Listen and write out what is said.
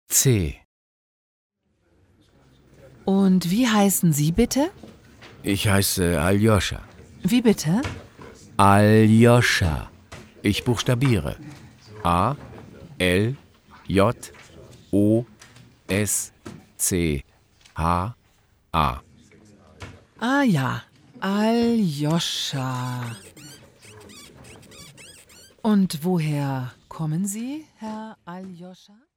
C. Und wie heißen Sie bitte? Ich heiße Aljoscha. Wie bitte? Aljoscha. Ich buchstabiere. A, L, J, O, S, C, H, A. Ah ja, Aljoscha. Und woher kommen Sie, Herr Aljoscha?